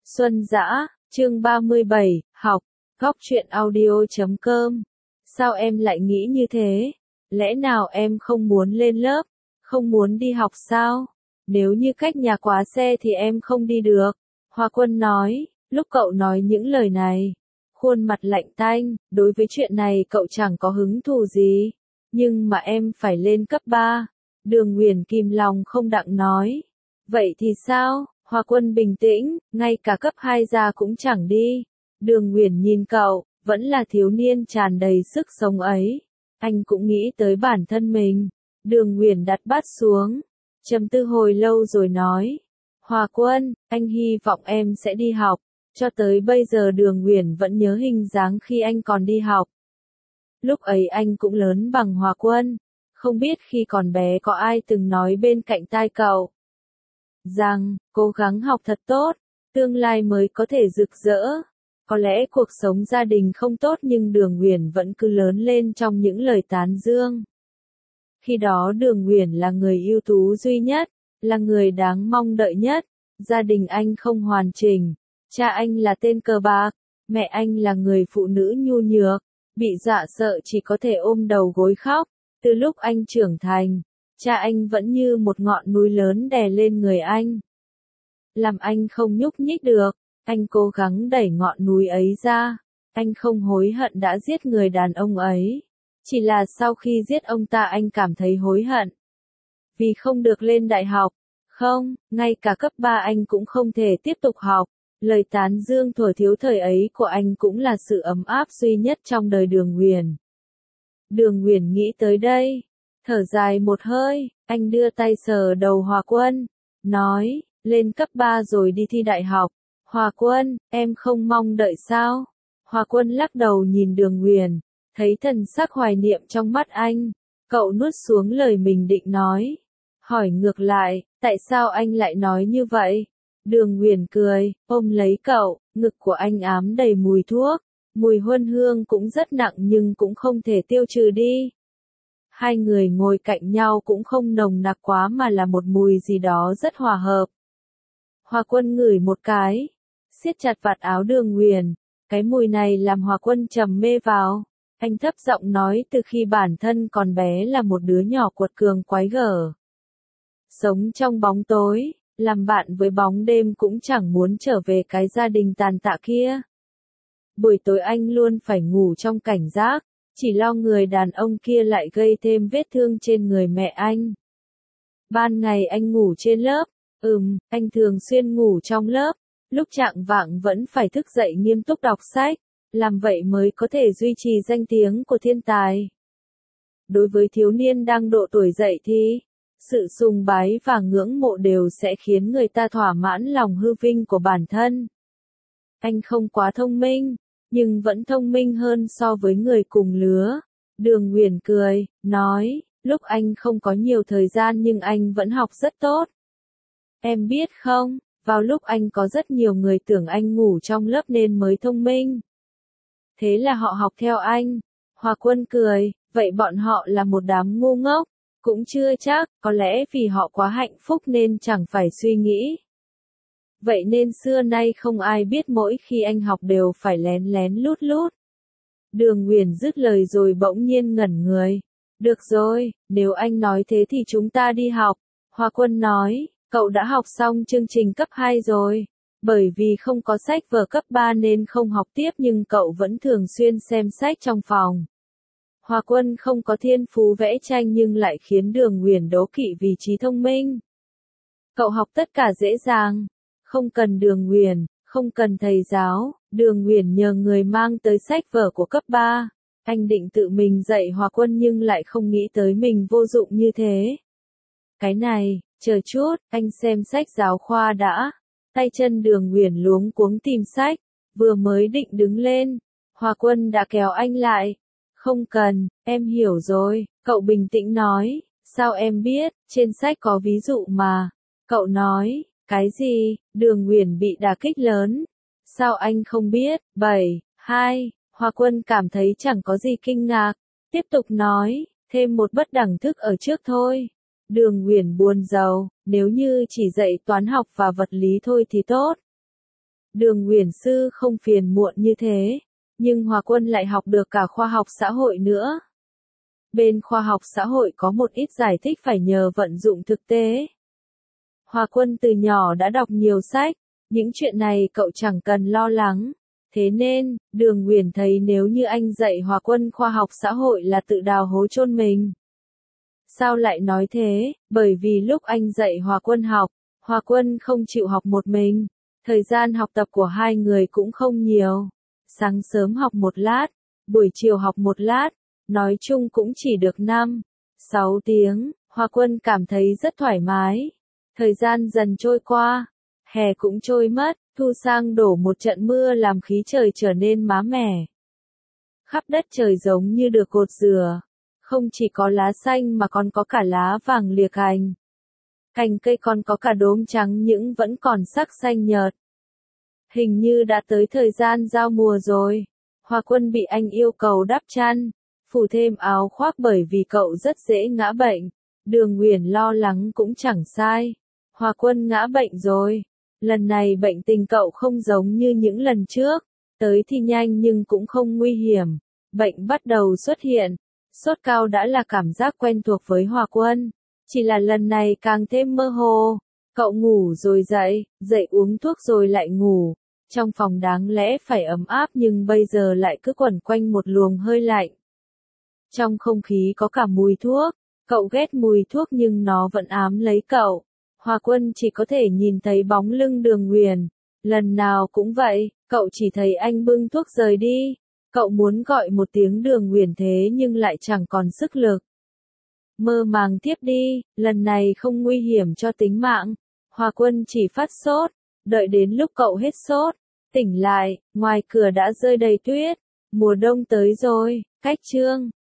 Xuân Dã, chương 37, học, góc truyện audio.com. Sao em lại nghĩ như thế? Lẽ nào em không muốn lên lớp, không muốn đi học sao? Nếu như cách nhà quá xe thì em không đi được. Hoa Quân nói, lúc cậu nói những lời này, khuôn mặt lạnh tanh, đối với chuyện này cậu chẳng có hứng thú gì. Nhưng mà em phải lên cấp 3. Đường Nguyền kìm lòng không đặng nói. Vậy thì sao? Hoa Quân bình tĩnh, ngay cả cấp 2 ra cũng chẳng đi. Đường Nguyền nhìn cậu, vẫn là thiếu niên tràn đầy sức sống ấy. Anh cũng nghĩ tới bản thân mình. Đường Nguyền đặt bát xuống, trầm tư hồi lâu rồi nói. Hoa Quân, anh hy vọng em sẽ đi học. Cho tới bây giờ Đường Nguyền vẫn nhớ hình dáng khi anh còn đi học. Lúc ấy anh cũng lớn bằng Hoa Quân. Không biết khi còn bé có ai từng nói bên cạnh tai cậu rằng, cố gắng học thật tốt, tương lai mới có thể rực rỡ. Có lẽ cuộc sống gia đình không tốt nhưng Đường Nguyền vẫn cứ lớn lên trong những lời tán dương. Khi đó Đường Nguyền là người ưu tú duy nhất, là người đáng mong đợi nhất. Gia đình anh không hoàn chỉnh. Cha anh là tên cờ bạc, mẹ anh là người phụ nữ nhu nhược, bị dọa sợ chỉ có thể ôm đầu gối khóc. Từ lúc anh trưởng thành, cha anh vẫn như một ngọn núi lớn đè lên người anh. Làm anh không nhúc nhích được, anh cố gắng đẩy ngọn núi ấy ra. Anh không hối hận đã giết người đàn ông ấy. Chỉ là sau khi giết ông ta anh cảm thấy hối hận. Vì không được lên đại học. Không, ngay cả cấp 3 anh cũng không thể tiếp tục học. Lời tán dương thuở thiếu thời ấy của anh cũng là sự ấm áp duy nhất trong đời Đường Nguyền. Đường Nguyền nghĩ tới đây, thở dài một hơi, anh đưa tay sờ đầu Hoa Quân, nói, lên cấp 3 rồi đi thi đại học. Hoa Quân, em không mong đợi sao? Hoa Quân lắc đầu nhìn Đường Nguyền, thấy thần sắc hoài niệm trong mắt anh, cậu nuốt xuống lời mình định nói. Hỏi ngược lại, tại sao anh lại nói như vậy? Đường Nguyền cười, ôm lấy cậu, ngực của anh ám đầy mùi thuốc, mùi huân hương cũng rất nặng nhưng cũng không thể tiêu trừ đi. Hai người ngồi cạnh nhau cũng không nồng nặc quá mà là một mùi gì đó rất hòa hợp. Hoa Quân ngửi một cái, siết chặt vạt áo Đường Nguyền, cái mùi này làm Hoa Quân trầm mê vào. Anh thấp giọng nói từ khi bản thân còn bé là một đứa nhỏ quật cường quái gở. Sống trong bóng tối, làm bạn với bóng đêm cũng chẳng muốn trở về cái gia đình tàn tạ kia. Buổi tối anh luôn phải ngủ trong cảnh giác, chỉ lo người đàn ông kia lại gây thêm vết thương trên người mẹ anh. Ban ngày anh ngủ trên lớp, anh thường xuyên ngủ trong lớp, lúc chạng vạng vẫn phải thức dậy nghiêm túc đọc sách, làm vậy mới có thể duy trì danh tiếng của thiên tài. Đối với thiếu niên đang độ tuổi dậy thì, sự sùng bái và ngưỡng mộ đều sẽ khiến người ta thỏa mãn lòng hư vinh của bản thân. Anh không quá thông minh, nhưng vẫn thông minh hơn so với người cùng lứa. Đường Nguyền cười, nói, lúc anh không có nhiều thời gian nhưng anh vẫn học rất tốt. Em biết không, vào lúc anh có rất nhiều người tưởng anh ngủ trong lớp nên mới thông minh. Thế là họ học theo anh. Hoa Quân cười, vậy bọn họ là một đám ngu ngốc. Cũng chưa chắc, có lẽ vì họ quá hạnh phúc nên chẳng phải suy nghĩ. Vậy nên xưa nay không ai biết mỗi khi anh học đều phải lén lén lút lút. Đường Nguyền dứt lời rồi bỗng nhiên ngẩn người. Được rồi, nếu anh nói thế thì chúng ta đi học. Hoa Quân nói, cậu đã học xong chương trình cấp 2 rồi. Bởi vì không có sách vở cấp 3 nên không học tiếp nhưng cậu vẫn thường xuyên xem sách trong phòng. Hoa Quân không có thiên phú vẽ tranh nhưng lại khiến Đường Nguyền đố kỵ vì trí thông minh. Cậu học tất cả dễ dàng. Không cần Đường Nguyền, không cần thầy giáo, Đường Nguyền nhờ người mang tới sách vở của cấp 3. Anh định tự mình dạy Hoa Quân nhưng lại không nghĩ tới mình vô dụng như thế. Cái này, chờ chút, anh xem sách giáo khoa đã. Tay chân Đường Nguyền luống cuống tìm sách, vừa mới định đứng lên, Hoa Quân đã kéo anh lại. Không cần, em hiểu rồi, cậu bình tĩnh nói, sao em biết, trên sách có ví dụ mà. Cậu nói, cái gì, Đường Nguyền bị đả kích lớn. Sao anh không biết, 7-2, Hoa Quân cảm thấy chẳng có gì kinh ngạc, tiếp tục nói, thêm một bất đẳng thức ở trước thôi. Đường Nguyền buồn rầu, nếu như chỉ dạy toán học và vật lý thôi thì tốt. Đường Uyển Sư không phiền muộn như thế, nhưng Hòa Quân lại học được cả khoa học xã hội nữa. Bên khoa học xã hội có một ít giải thích phải nhờ vận dụng thực tế. Hòa Quân từ nhỏ đã đọc nhiều sách, những chuyện này cậu chẳng cần lo lắng. Thế nên, Đường Uyển thấy nếu như anh dạy Hòa Quân khoa học xã hội là tự đào hố chôn mình. Sao lại nói thế? Bởi vì lúc anh dạy Hòa Quân học, Hòa Quân không chịu học một mình. Thời gian học tập của hai người cũng không nhiều. Sáng sớm học một lát, buổi chiều học một lát, nói chung cũng chỉ được 5-6 tiếng. Hòa Quân cảm thấy rất thoải mái. Thời gian dần trôi qua, hè cũng trôi mất, thu sang đổ một trận mưa làm khí trời trở nên mát mẻ. Khắp đất trời giống như được cột rửa, không chỉ có lá xanh mà còn có cả lá vàng lìa cành. Cành cây còn có cả đốm trắng những vẫn còn sắc xanh nhợt. Hình như đã tới thời gian giao mùa rồi. Hòa Quân bị anh yêu cầu đắp chăn, phủ thêm áo khoác bởi vì cậu rất dễ ngã bệnh. Đường Uyển lo lắng cũng chẳng sai. Hòa Quân ngã bệnh rồi. Lần này bệnh tình cậu không giống như những lần trước. Tới thì nhanh nhưng cũng không nguy hiểm. Bệnh bắt đầu xuất hiện. Sốt cao đã là cảm giác quen thuộc với Hòa Quân. Chỉ là lần này càng thêm mơ hồ. Cậu ngủ rồi dậy, dậy uống thuốc rồi lại ngủ. Trong phòng đáng lẽ phải ấm áp nhưng bây giờ lại cứ quẩn quanh một luồng hơi lạnh. Trong không khí có cả mùi thuốc. Cậu ghét mùi thuốc nhưng nó vẫn ám lấy cậu. Hòa Quân chỉ có thể nhìn thấy bóng lưng Đường Uyển. Lần nào cũng vậy, cậu chỉ thấy anh bưng thuốc rời đi. Cậu muốn gọi một tiếng Đường Uyển thế nhưng lại chẳng còn sức lực. Mơ màng tiếp đi, lần này không nguy hiểm cho tính mạng. Hòa Quân chỉ phát sốt, đợi đến lúc cậu hết sốt, tỉnh lại, ngoài cửa đã rơi đầy tuyết. Mùa đông tới rồi, cách chương